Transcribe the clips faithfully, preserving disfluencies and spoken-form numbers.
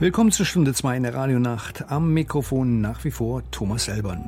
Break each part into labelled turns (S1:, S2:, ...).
S1: Willkommen zur Stunde zwei in der Radionacht. Am Mikrofon nach wie vor Thomas Elbern.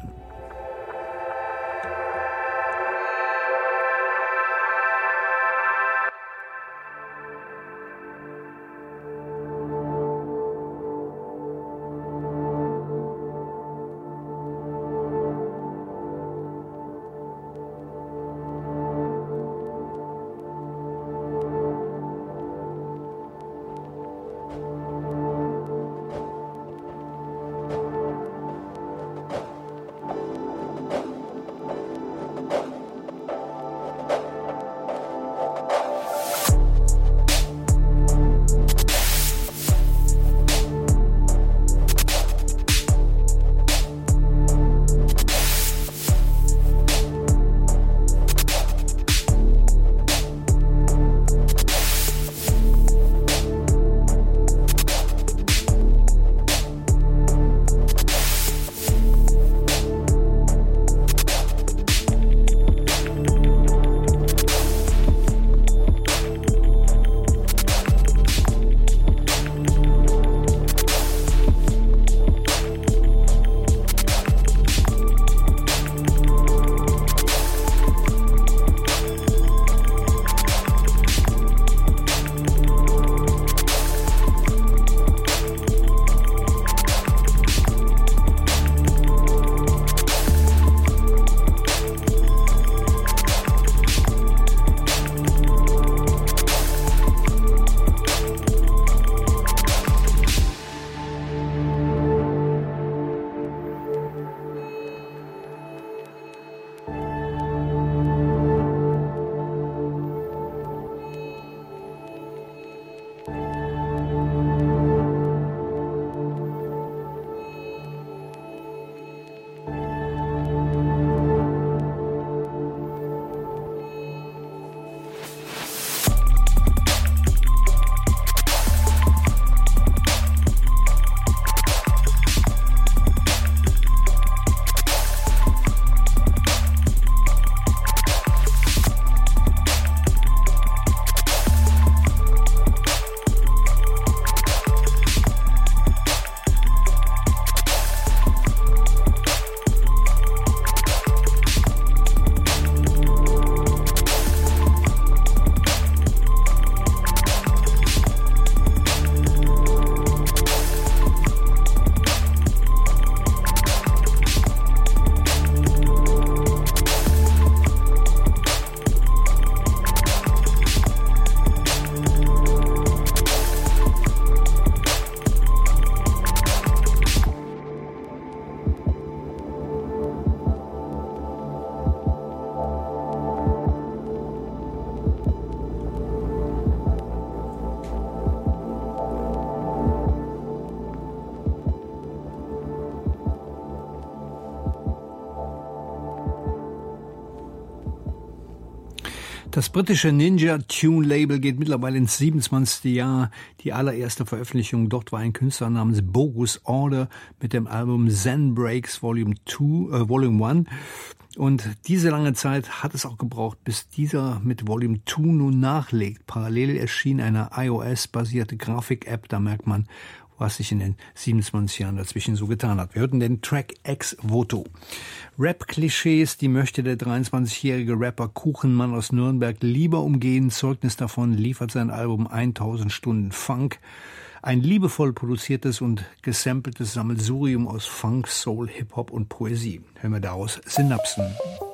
S1: Das britische Ninja Tune Label geht mittlerweile ins siebenundzwanzigste Jahr. Die allererste Veröffentlichung dort war ein Künstler namens Bogus Order mit dem Album Zen Breaks Volume zwei, äh, Volume eins. Und diese lange Zeit hat es auch gebraucht, bis dieser mit Volume zwei nun nachlegt. Parallel erschien eine iOS-basierte Grafik-App, da merkt man, was sich in den siebenundzwanzig Jahren dazwischen so getan hat. Wir hörten den Track Ex Voto. Rap-Klischees, die möchte der dreiundzwanzigjährige Rapper Kuchenmann aus Nürnberg lieber umgehen. Zeugnis davon liefert sein Album tausend Stunden Funk. Ein liebevoll produziertes und gesampeltes Sammelsurium aus Funk, Soul, Hip-Hop und Poesie. Hören wir daraus Synapsen.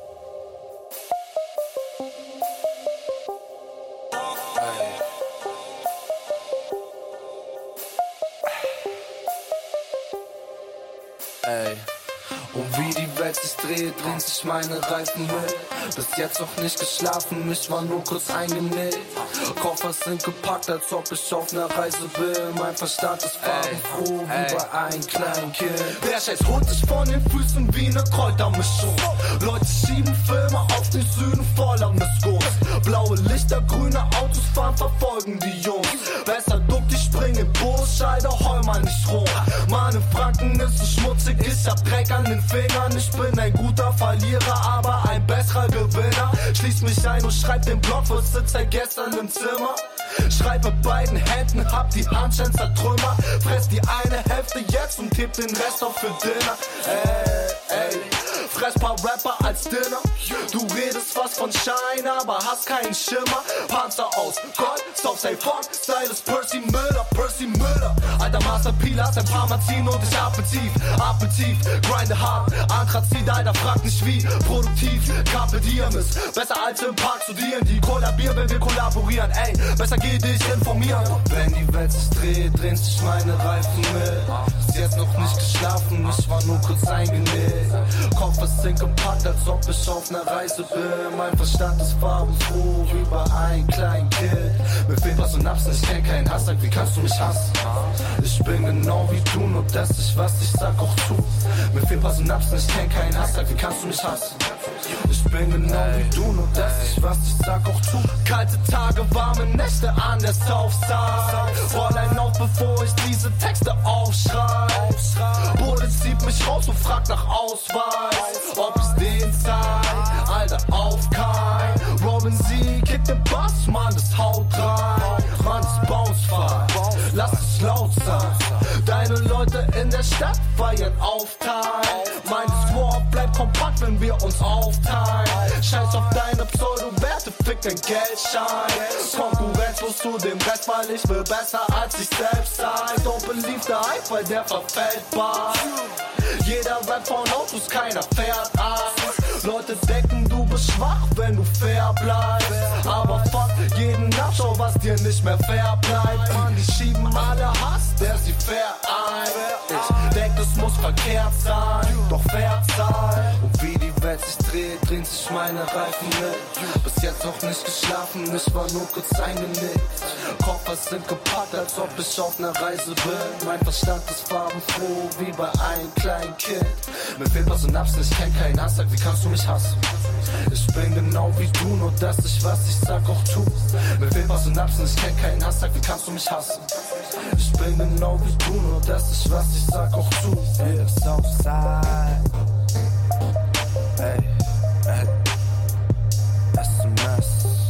S2: Ey. Und wie die Welt sich dreht, drehen sich meine Reifen mit. Bis jetzt noch nicht geschlafen, ich war nur kurz eingenäht. Koffer sind gepackt, als ob ich auf einer Reise bin. Mein Verstand ist farbenfroh wie bei einem kleinen Kind. Der Scheiß holt sich von den Füßen wie ne Kräutermischung. Leute schieben Filme auf den Süden voller Missgunst. Blaue Lichter, grüne Autos fahren, verfolgen die Jungs. Besser duck, die springen Bullscheide, heul mal nicht rum. Mann, in Franken ist es schmutzig, ich hab Dreck an den Fingern. Ich bin ein guter Verlierer, aber ein besserer Gewinner. Schließ mich ein und schreib den Blog, was sitzt seit gestern im Zimmer. Schreib mit beiden Händen, hab die Handschellen zertrümmert. Fress ess die eine Hälfte jetzt und heb den Rest auf für Dinner. Ey, ey, fress paar Rapper als Dinner. Du redest was von Schein, aber hast keinen Schimmer. Panzer aus Gold, South Say Fuck, Style ist Percy Müller, Percy Müller. Alter Master P, lass ein paar Mal ziehen und ich atme tief, atme tief, grinde hart, Anthrazit, Alter, frag nicht wie, produktiv, kapitieren ist besser als im Park studieren, die kollabieren, wenn wir kollaborieren, ey, besser geh dich informieren. Wenn die Welt sich dreht, drehen sich meine Reifen mit, bis jetzt noch nicht geschlafen, ich war nur kurz eingenäht, Koffer sind gepackt, als ob ich auf ner Reise bin, mein Verstand ist farbenfroh, wie bei einem kleinen Kind, mir fehlt was und Synapsen, ich kenn keinen Hass, sag, wie kannst du mich hassen? Ich bin genau wie du, nur dass ich was ich sag auch tu. Mir fehlen paar Synapsen, ich kenn keinen Hass, sag, wie kannst du mich hassen? Ich bin genau wie du, nur dass ich was ich sag auch tu. Kalte Tage, warme Nächte an der Southside. Roll ein auf, bevor ich diese Texte aufschreib. Bullet zieht mich raus und fragt nach Ausweis, ob ich den zeig. Alter, auf kein Robin Z, kick den Bass, Mann, das haut rein. Mann, das bounce-frei, lass es laut sein. Deine Leute in der Stadt feiern Aufteilen. Mein Squad bleibt kompakt, wenn wir uns aufteilen. Scheiß auf deine Pseudo-Werte, fick den Geldschein. Konkurrenzlos zu dem Rest, weil ich will besser als ich selbst sein. Don't believe the hype, weil der verfällt bald. Jeder Rap von Autos, keiner fährt ein. Leute denken, du bist schwach, wenn du fair bleibst. Aber fuck jeden Nachschau, was dir nicht mehr fair bleibt. Mann, die schieben alle Hass, der sie fair ein. Ich denk, das muss verkehrt sein, doch fair sein. Und wie die Welt sich dreht, drehen sich meine Reifen mit. Bis jetzt noch nicht geschlafen, ich war nur kurz eingenickt. Koffer sind gepackt, als ob ich auf ner Reise bin. Mein Verstand ist farbenfroh, wie bei einem kleinen Kind. Mir fehlt was Synapsen, ich kenn keinen Hass, sag, wie kannst du mich hassen? Ich bin genau wie du, nur dass ich was ich sag auch tu. Mir fehlt was Synapsen, ich kenn keinen Hass, sag, wie kannst du mich hassen? Ich bin genau wie du, nur dass ich was ich sag auch tu. Yeah, Southside. Hey, hey, S M S.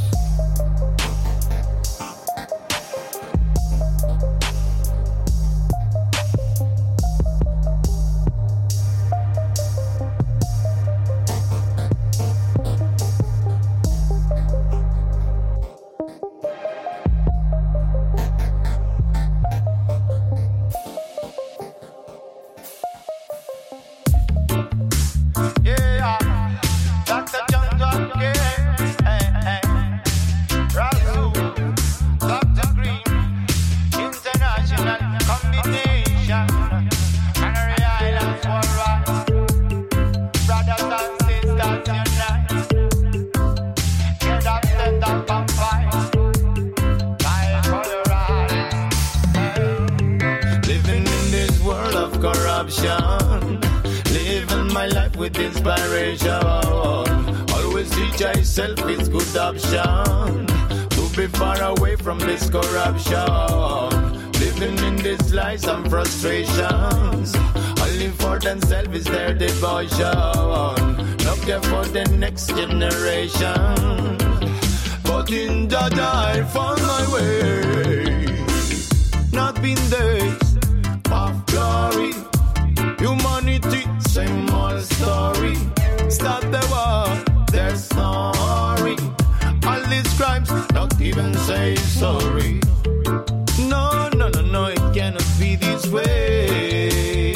S2: Frustrations, only for themselves is their devotion. No care for the next generation. But in that I found my way. Not been days of glory. Humanity, same old story. Stop the war, they're sorry. All these crimes, not even say sorry. No, no, no, no, it cannot be this way.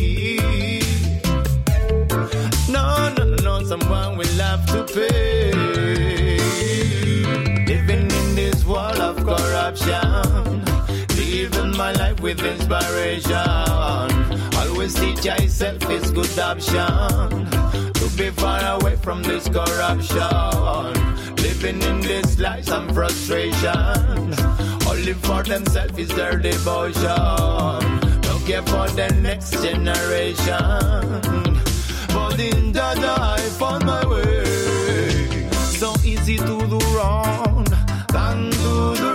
S2: No, no, no, no, someone will have to pay. Living in this world of corruption, living my life with inspiration. Always teach yourself is good option. To be far away from this corruption. Living in this life and frustration. Only for themselves is their devotion. Don't care for the next generation. But in that I found my way. So easy to do wrong than do the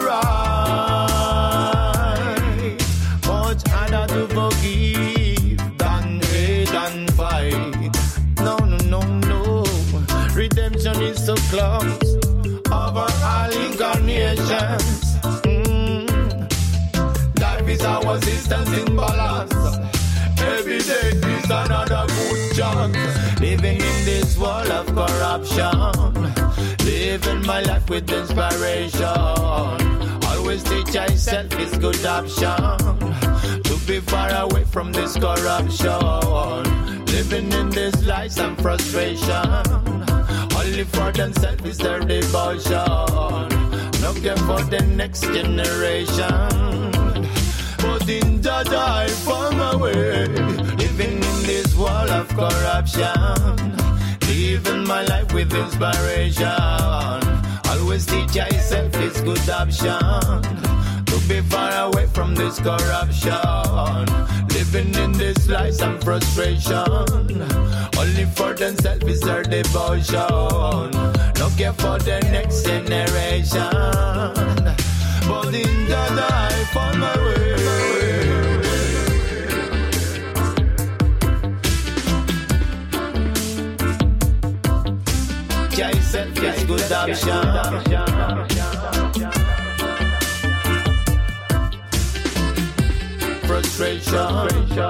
S2: right. Much harder to forgive than hate and fight. No, no, no, no. Redemption is so close over all incarnations. Life is
S3: our systems in balance. Every day is another good chance. Living in this world of corruption, living my life with inspiration. Always teach myself it's good option to be far away from this corruption. Living in this lies and frustration, only for themselves is their devotion. No care for the next generation. But in that I found my way, living in this world of corruption, living my life with inspiration. Always teach yourself it's good option to be far away from this corruption. Living in this lies and frustration, only for themselves is their devotion. No care for the next generation. But in that I found my way. Yourself is good option. Frustration.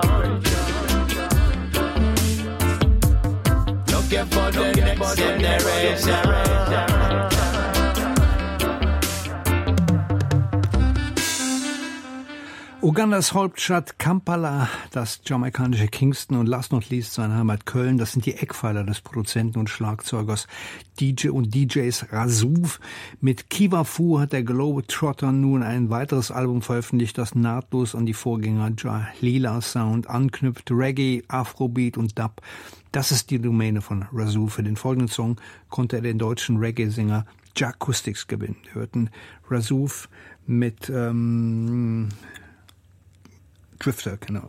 S3: No care for the next generation.
S1: Ugandas Hauptstadt Kampala, das jamaikanische Kingston und last not least seine Heimat Köln, das sind die Eckpfeiler des Produzenten und Schlagzeugers D J und D Js Razuf. Mit Kiwafu hat der Globetrotter nun ein weiteres Album veröffentlicht, das nahtlos an die Vorgänger Jalila Sound anknüpft. Reggae, Afrobeat und Dub. Das ist die Domäne von Razuf. Für den folgenden Song konnte er den deutschen Reggae-Sänger Jacoustics gewinnen. Wir hörten Razuf mit ähm, Drifter, genau.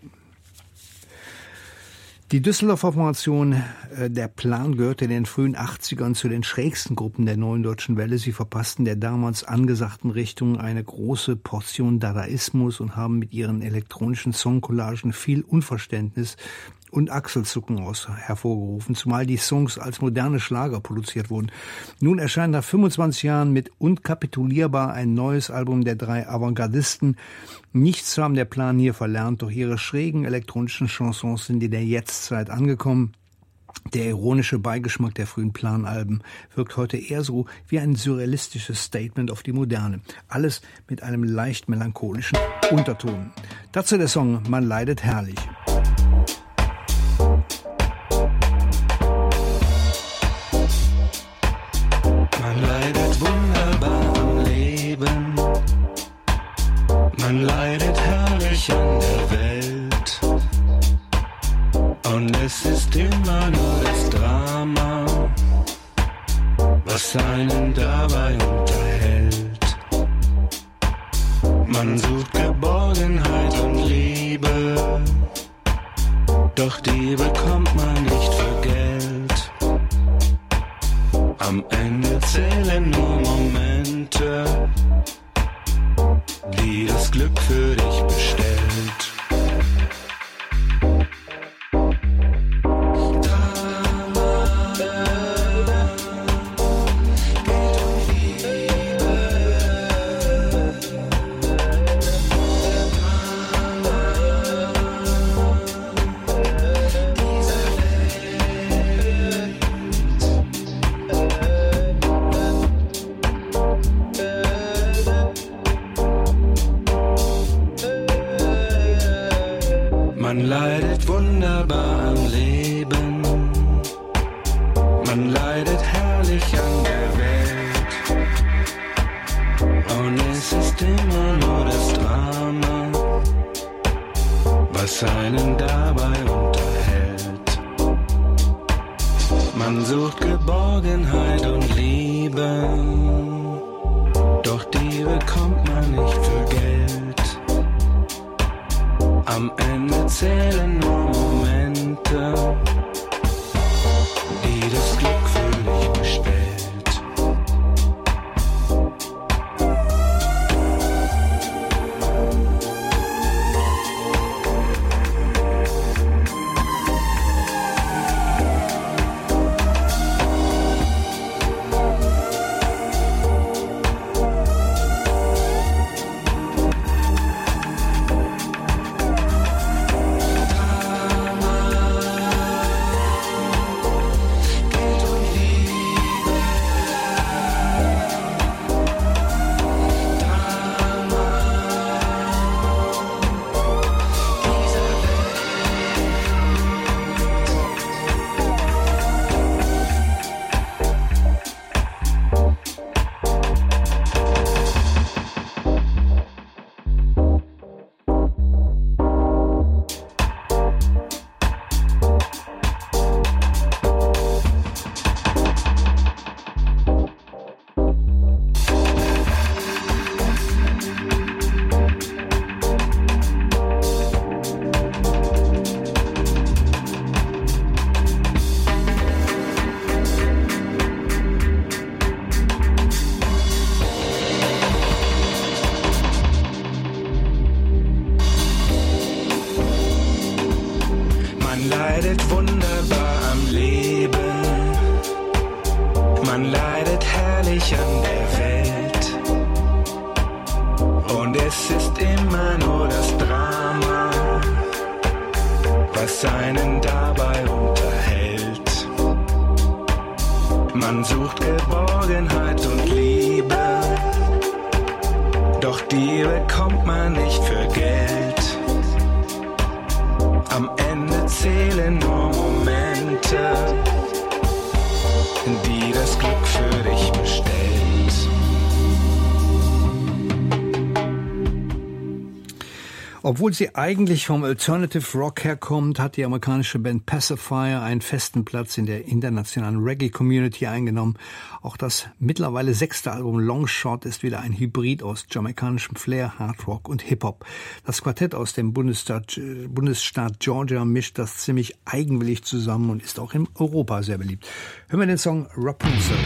S1: Die Düsseldorfer Formation äh, Der Plan gehörte in den frühen achtzigern zu den schrägsten Gruppen der neuen deutschen Welle. Sie verpassten der damals angesagten Richtung eine große Portion Dadaismus und haben mit ihren elektronischen Songcollagen viel Unverständnis und Achselzucken aus hervorgerufen, zumal die Songs als moderne Schlager produziert wurden. Nun erscheint nach fünfundzwanzig Jahren mit Unkapitulierbar ein neues Album der drei Avantgardisten. Nichts haben Der Plan hier verlernt, doch ihre schrägen elektronischen Chansons sind in der Jetztzeit angekommen. Der ironische Beigeschmack der frühen Planalben wirkt heute eher so wie ein surrealistisches Statement auf die Moderne. Alles mit einem leicht melancholischen Unterton. Dazu der Song Man leidet herrlich.
S4: Man leidet wunderbar am Leben, man leidet herrlich an der Welt. Und es ist immer nur das Drama, was einen dabei unterhält. Man sucht Geborgenheit und Liebe, doch die bekommt man nicht für Geld. Am Ende zählen nur Momente, die das Glück für dich bestellt. Man leidet wunderbar am Leben, man leidet herrlich an der Welt. Und es ist immer nur das Drama, was einen dabei unterhält. Man sucht Geborgenheit und Liebe, doch die bekommt man nicht für Geld. Am Ende zählen nur Momente, die das Glück für dich bestellt. leidet wunderbar am Leben. Man leidet herrlich an der Welt. Und es ist immer nur das Drama, was einen dabei unterhält. Man sucht Geborgenheit und Liebe, doch die bekommt man nicht für Geld. Am Ende zählen nur Momente, die das Glück für dich bestellt.
S1: Obwohl sie eigentlich vom Alternative Rock herkommt, hat die amerikanische Band Pacifier einen festen Platz in der internationalen Reggae-Community eingenommen. Auch das mittlerweile sechste Album Longshot ist wieder ein Hybrid aus jamaikanischem Flair, Hardrock und Hip-Hop. Das Quartett aus dem Bundesstaat, Bundesstaat Georgia mischt das ziemlich eigenwillig zusammen und ist auch in Europa sehr beliebt. Hören wir den Song Rapunzel.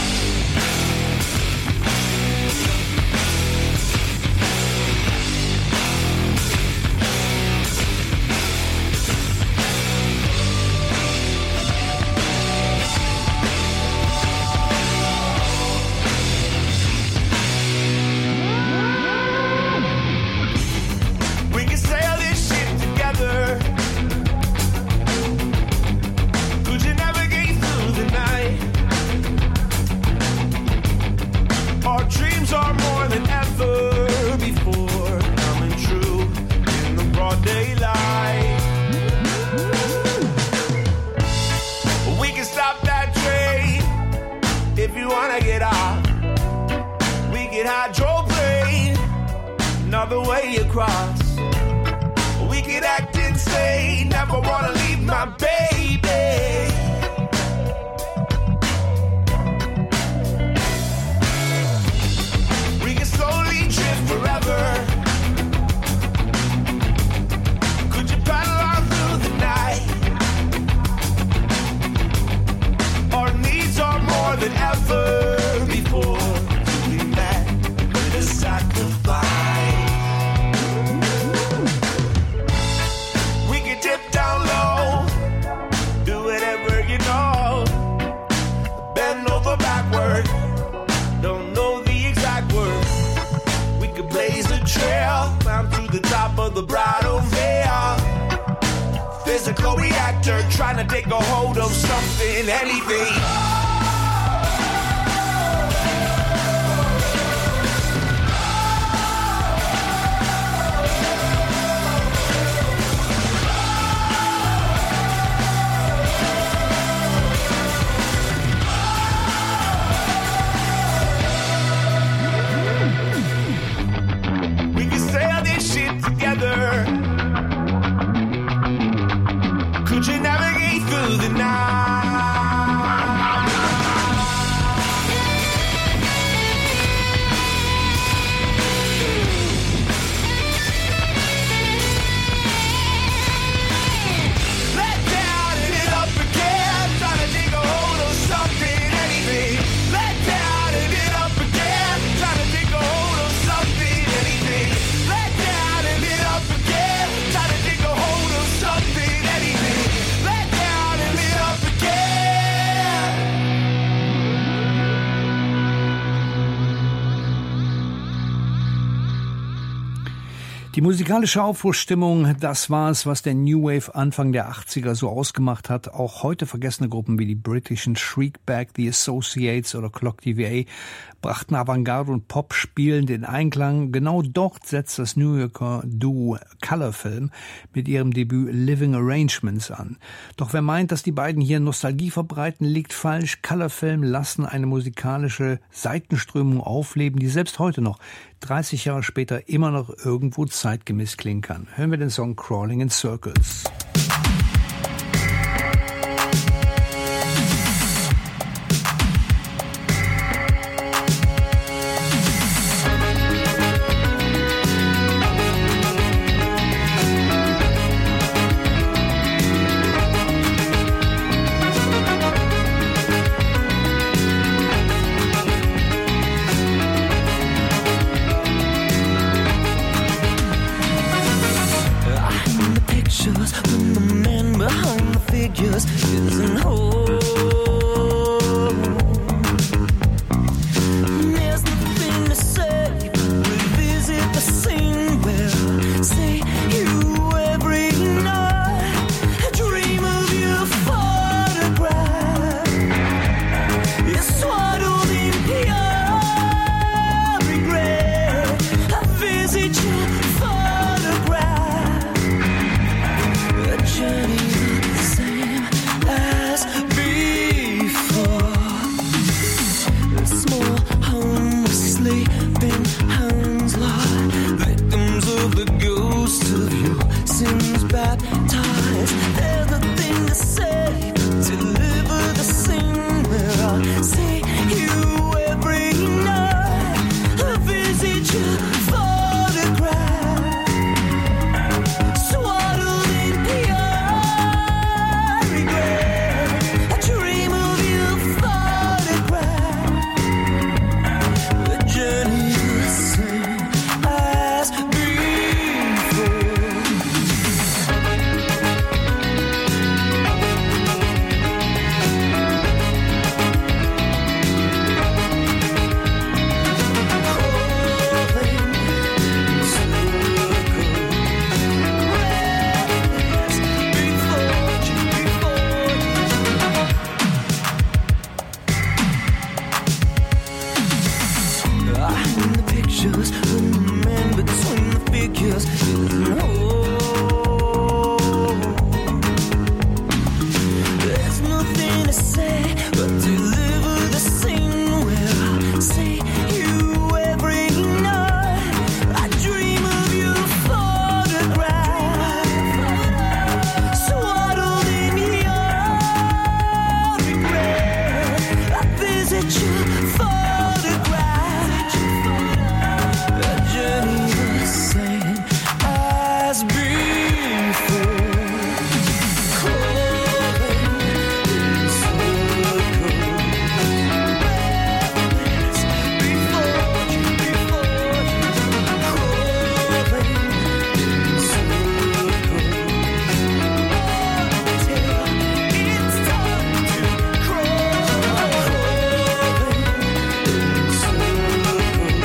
S5: Trying to take a hold of something, anything. We can sail this shit together. Could you navigate through the night? Let down and hit up again, trying to take a hold of something, anything. Let down and hit up again, trying to take a hold of something, anything. Let down and hit up again, trying to take a hold of something, anything. Let down and hit up again.
S1: Die musikalische Aufbruchsstimmung, das war es, was der New Wave Anfang der achtziger so ausgemacht hat. Auch heute vergessene Gruppen wie die britischen Shriekback, The Associates oder Clock D V A brachten Avantgarde und Pop spielend in Einklang. Genau dort setzt das New Yorker Duo Colorfilm mit ihrem Debüt Living Arrangements an. Doch wer meint, dass die beiden hier Nostalgie verbreiten, liegt falsch. Colorfilm lassen eine musikalische Seitenströmung aufleben, die selbst heute noch, dreißig Jahre später, immer noch irgendwo zeitgemäß klingen kann. Hören wir den Song Crawling in Circles.
S6: The pictures when the man behind the figures isn't home. There's nothing to say, revisit the scene where I see you every night. I dream of your photograph. It's swaddled in pure regret. I visit your photograph. A journey the same as before. A small home with sleeping hounds lie, victims of the ghost of your sins baptized. There's nothing to say, deliver the scene where I see you every night. I visit your photograph, swaddled in pure regret. I dream of your photograph. A journey the same as before. The pictures when the man between the figures isn't home. There's nothing to say but deliver the scene where I see you every night. I dream of your photograph, swaddled in your regret. I visit your photograph. A journey the same as before. Crawling in circles. Breathless before you, before you. Crawling in circles. Until it's time to crawl. Crawling in circles.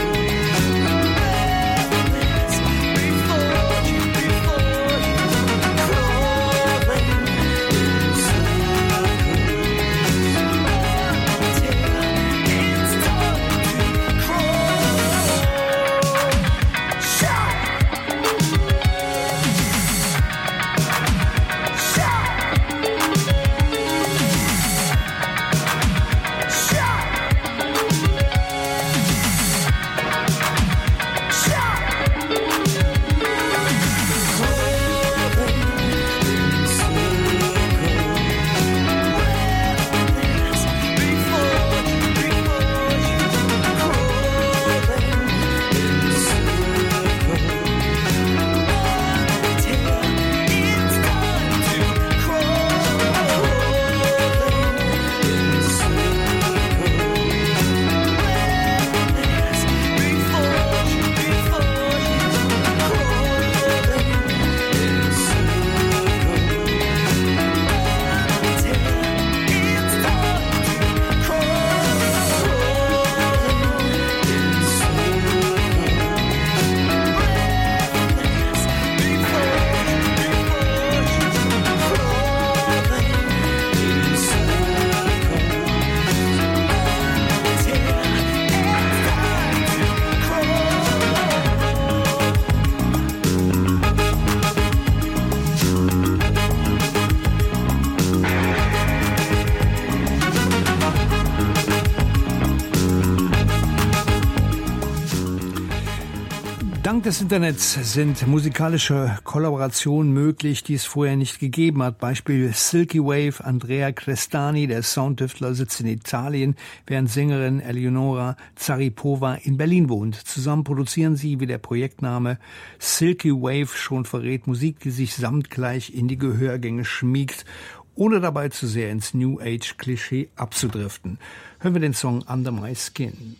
S1: Dank des Internets sind musikalische Kollaborationen möglich, die es vorher nicht gegeben hat. Beispiel Silky Wave, Andrea Crestani, der Soundtüftler, sitzt in Italien, während Sängerin Eleonora Zaripova in Berlin wohnt. Zusammen produzieren sie, wie der Projektname Silky Wave schon verrät, Musik, die sich samtgleich in die Gehörgänge schmiegt, ohne dabei zu sehr ins New Age-Klischee abzudriften. Hören wir den Song Under My Skin.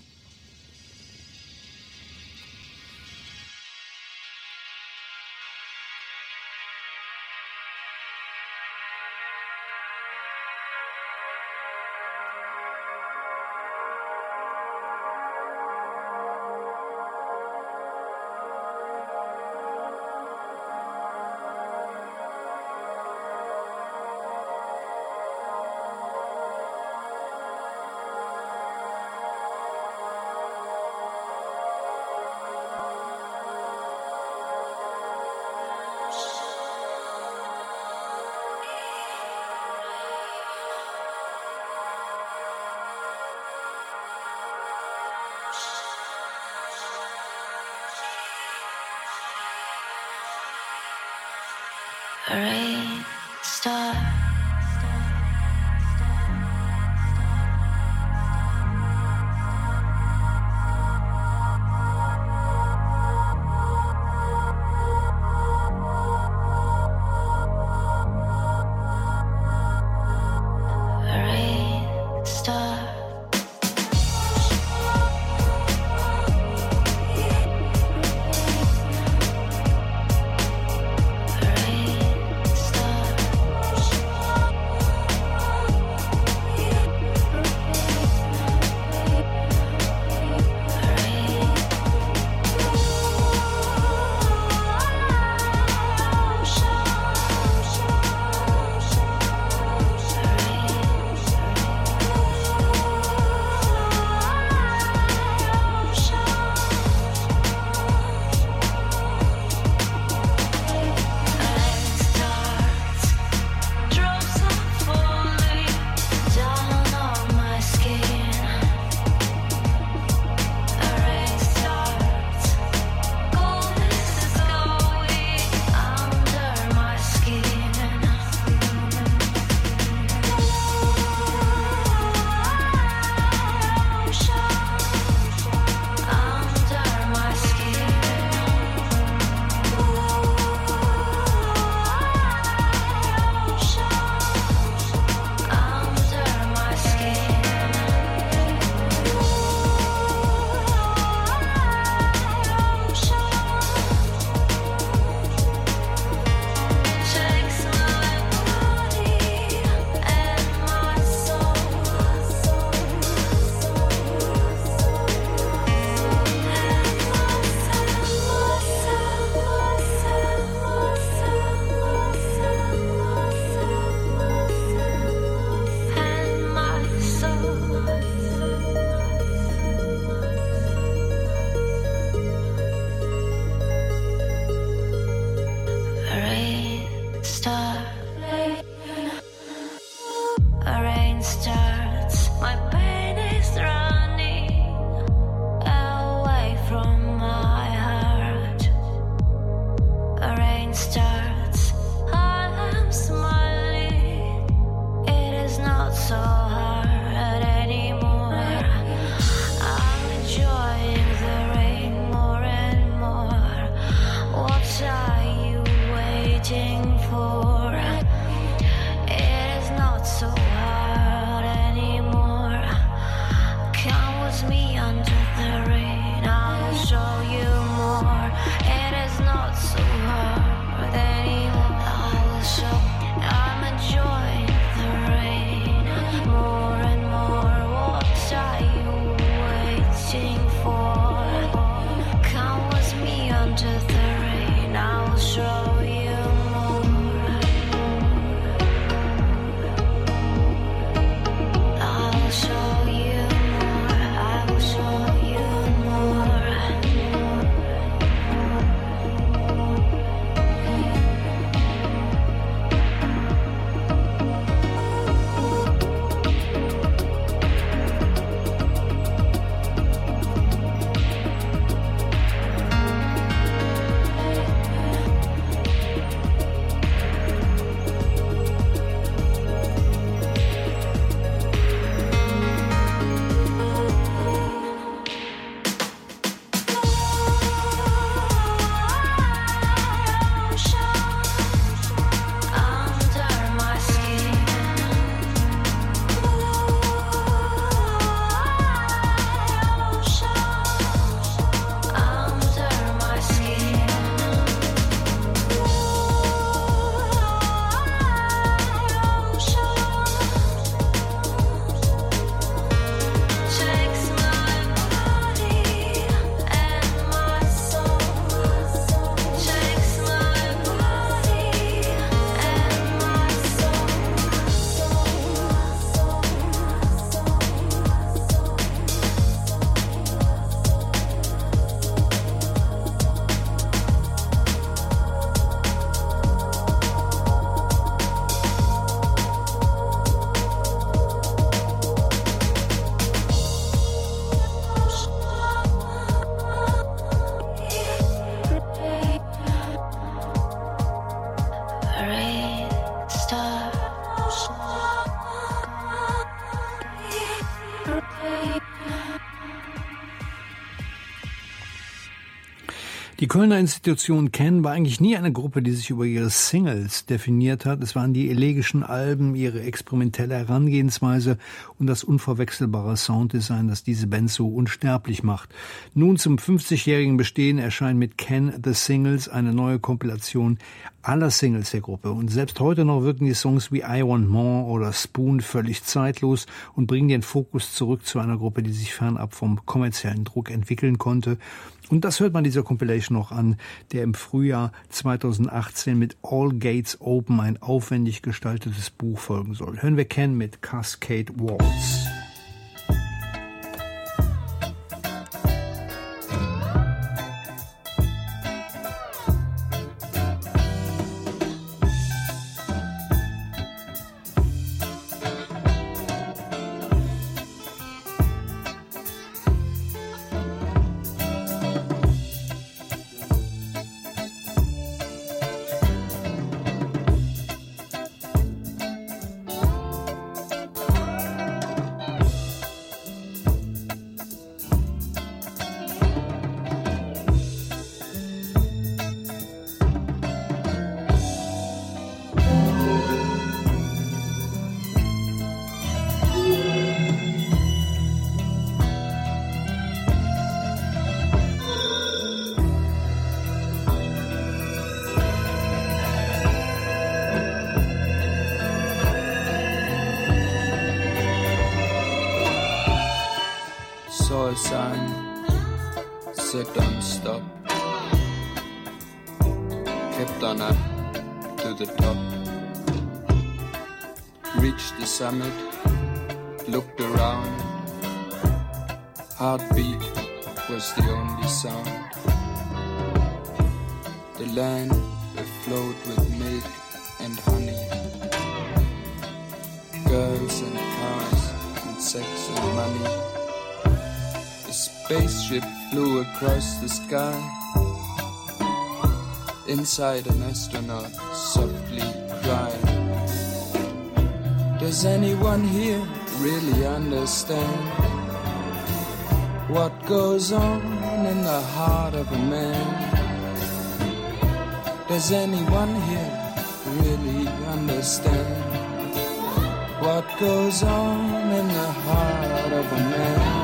S6: A rain star.
S5: Star.
S1: Die Kölner Institution Ken war eigentlich nie eine Gruppe, die sich über ihre Singles definiert hat. Es waren die elegischen Alben, ihre experimentelle Herangehensweise und das unverwechselbare Sounddesign, das diese Band so unsterblich macht. Nun zum fünfzigjährigen Bestehen erscheint mit Ken The Singles eine neue Kompilation aller Singles der Gruppe. Und selbst heute noch wirken die Songs wie I Want More oder Spoon völlig zeitlos und bringen den Fokus zurück zu einer Gruppe, die sich fernab vom kommerziellen Druck entwickeln konnte. Und das hört man dieser Compilation noch an, der im Frühjahr zweitausendachtzehn mit All Gates Open ein aufwendig gestaltetes Buch folgen soll. Hören wir Ken mit Cascade Waltz.
S7: Saw a sign, said don't stop. Kept on up to the top. Reached the summit, looked around. Heartbeat was the only sound. The land afloat with milk and honey. Girls and cars and sex and money. A spaceship flew across the sky. Inside an astronaut softly cried. Does anyone here really understand what goes on in the heart of a man? Does anyone here really understand what goes on in the heart of a man?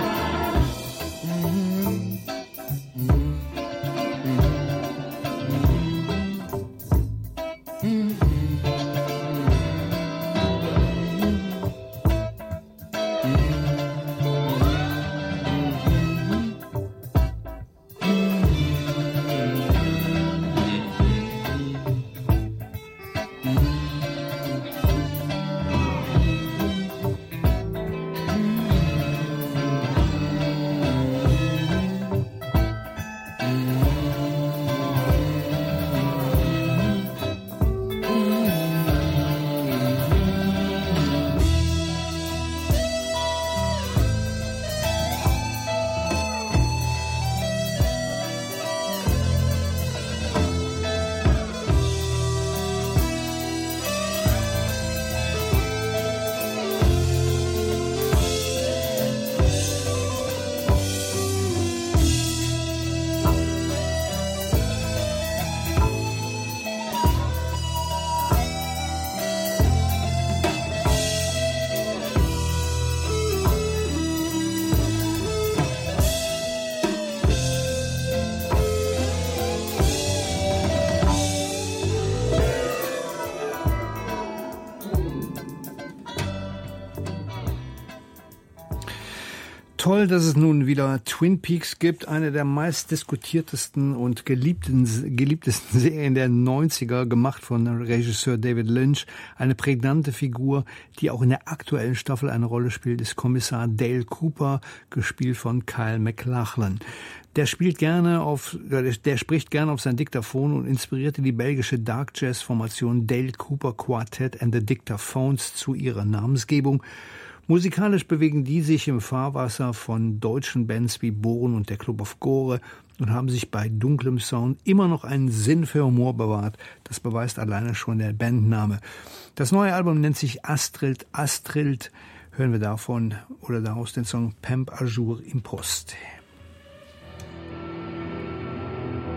S1: Toll, dass es nun wieder Twin Peaks gibt, eine der meistdiskutiertesten und geliebten, geliebtesten Serien der neunziger, gemacht von Regisseur David Lynch. Eine prägnante Figur, die auch in der aktuellen Staffel eine Rolle spielt, ist Kommissar Dale Cooper, gespielt von Kyle MacLachlan. Der spielt gerne auf, der spricht gerne auf sein Diktaphon und inspirierte die belgische Dark Jazz Formation Dale Cooper Quartet and the Dictaphones zu ihrer Namensgebung. Musikalisch bewegen die sich im Fahrwasser von deutschen Bands wie Bohren und der Club of Gore und haben sich bei dunklem Sound immer noch einen Sinn für Humor bewahrt. Das beweist alleine schon der Bandname. Das neue Album nennt sich Astrild Astrild. Hören wir davon oder daraus den Song Pamp à jour Imposte.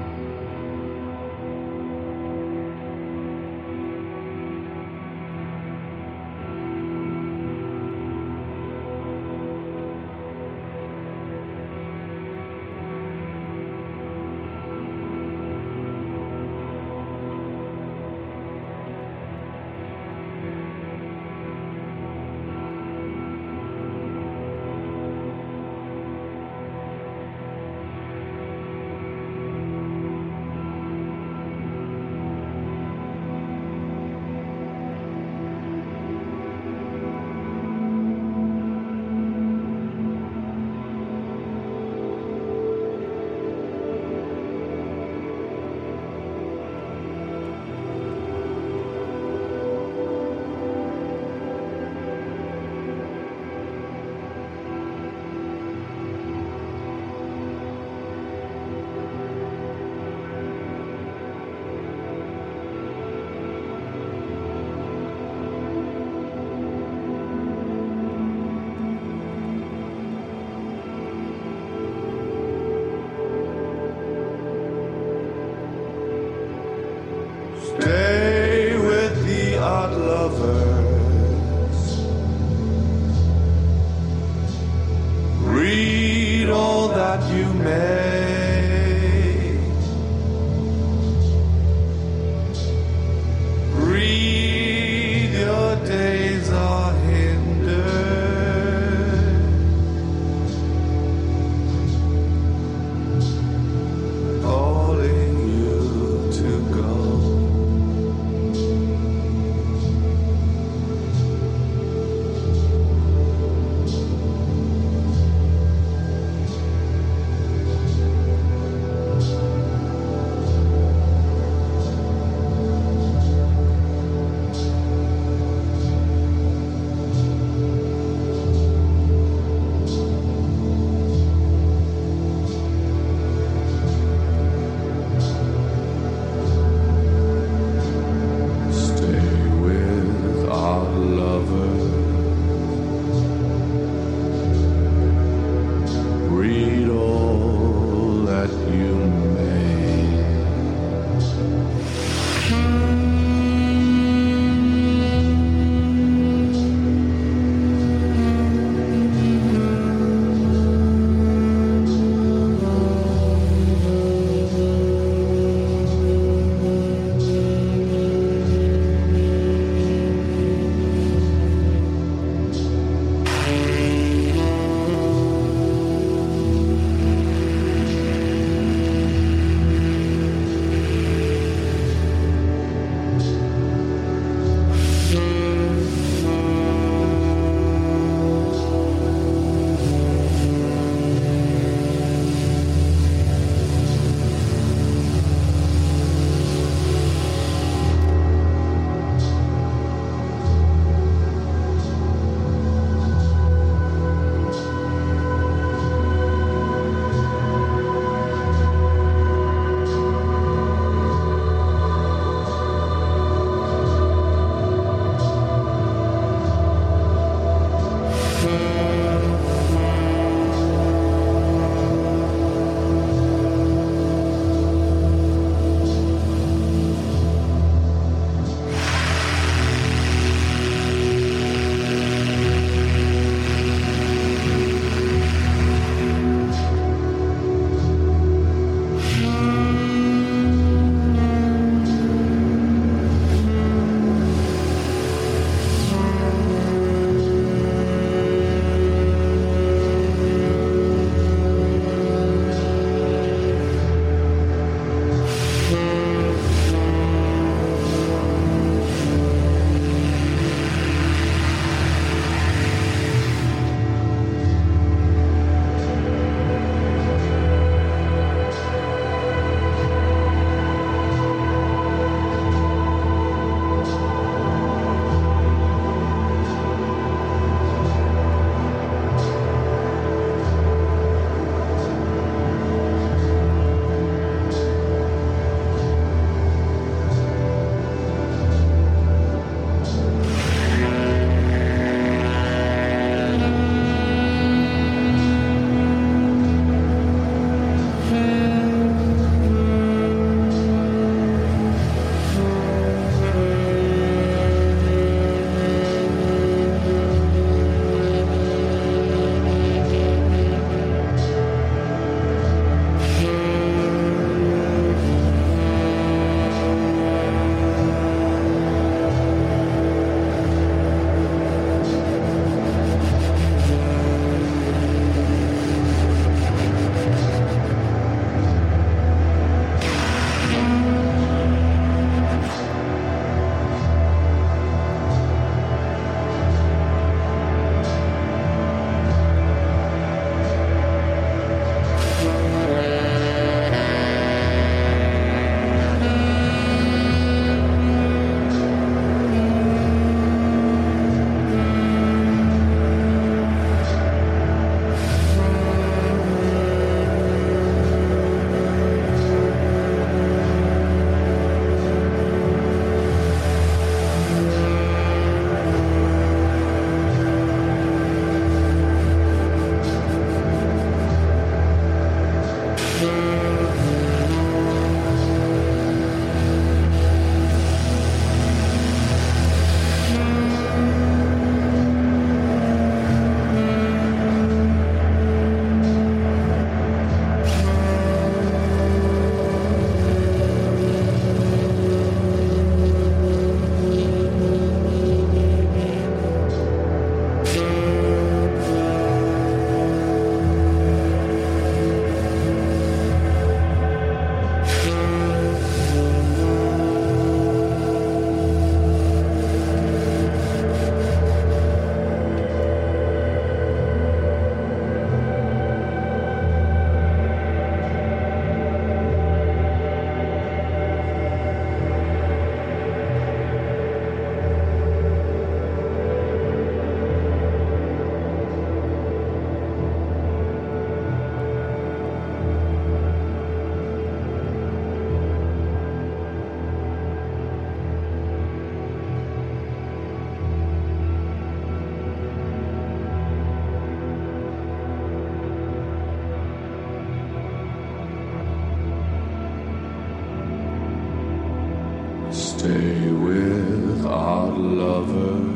S3: without lovers.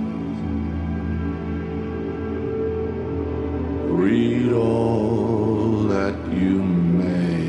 S3: Read all that you may.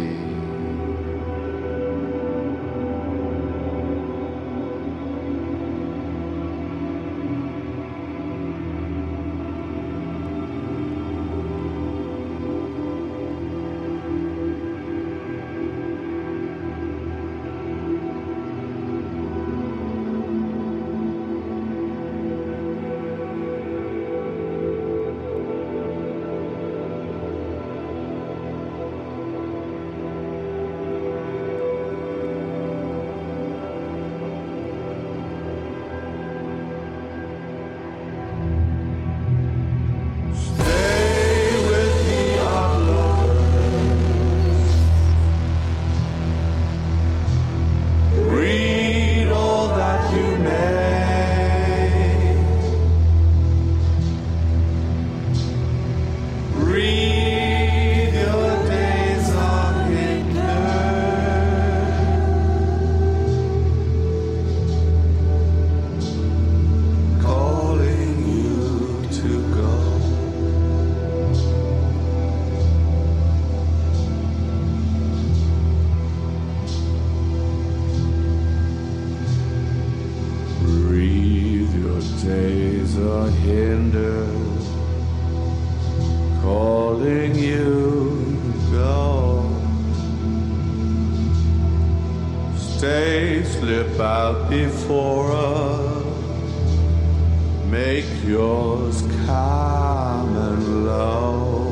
S3: Before us, make yours calm and low.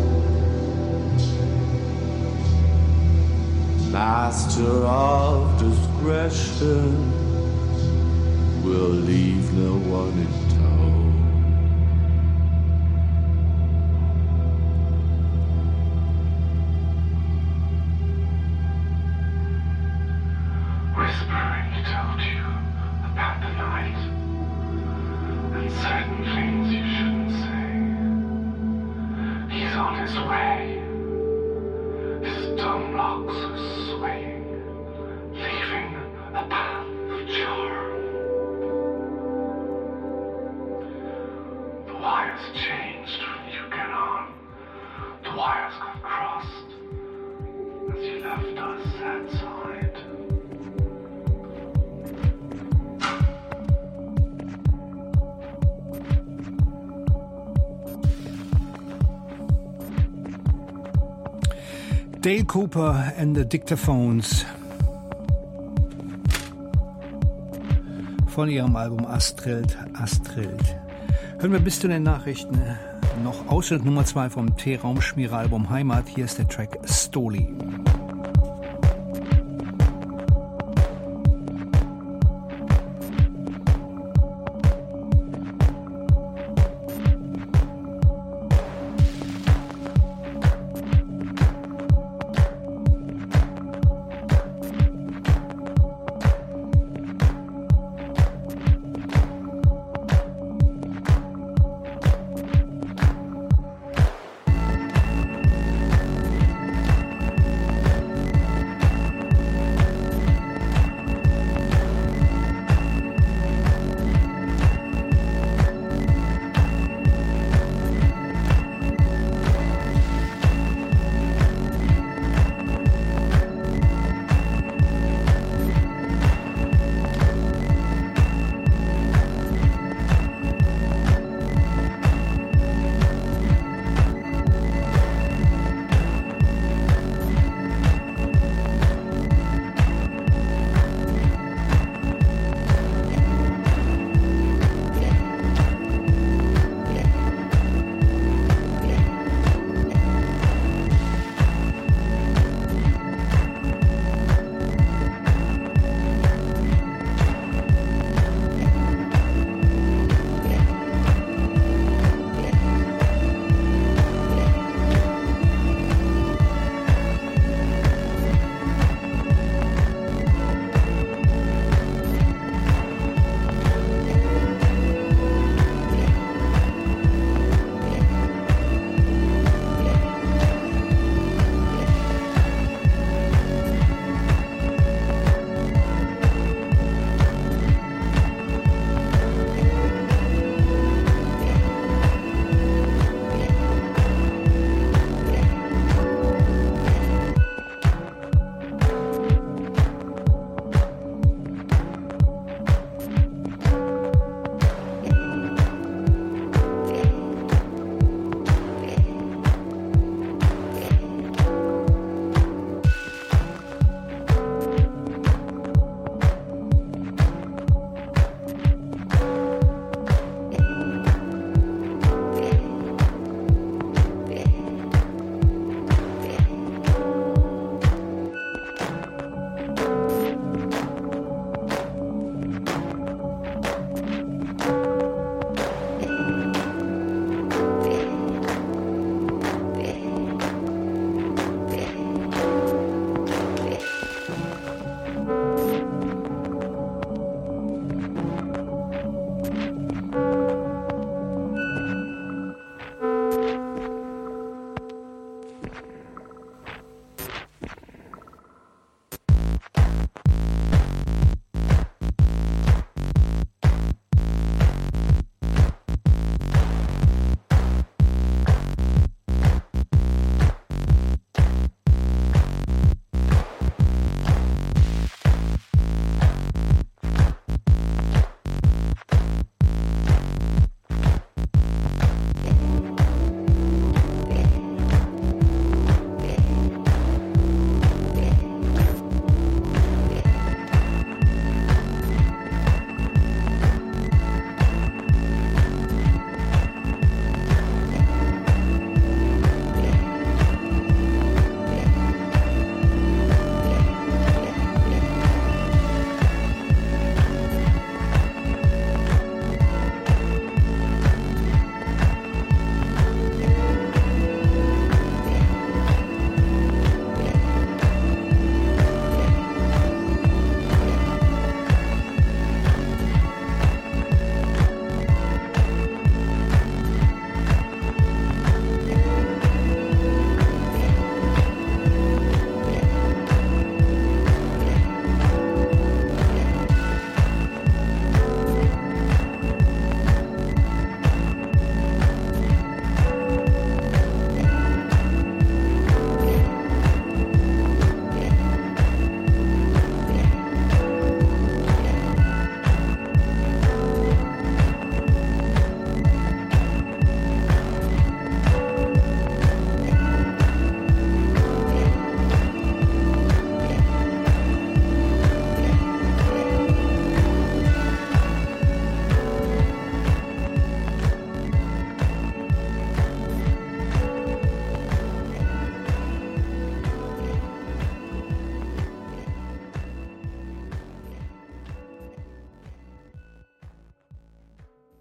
S3: Master of discretion will leave no one in tow.
S4: Whispering, he told you about the night and certain things you shouldn't say. He's on his way. His dome locks are swaying, leaving a path of charm. The wires changed when you get on. The wires got crossed as you left us outside.
S1: Dale Cooper and the Dictaphones von ihrem Album Astrid, Astrid. Hören wir bis zu den Nachrichten noch Ausschnitt Nummer zwei vom T-Raumschmierer-Album Heimat. Hier ist der Track Stoli.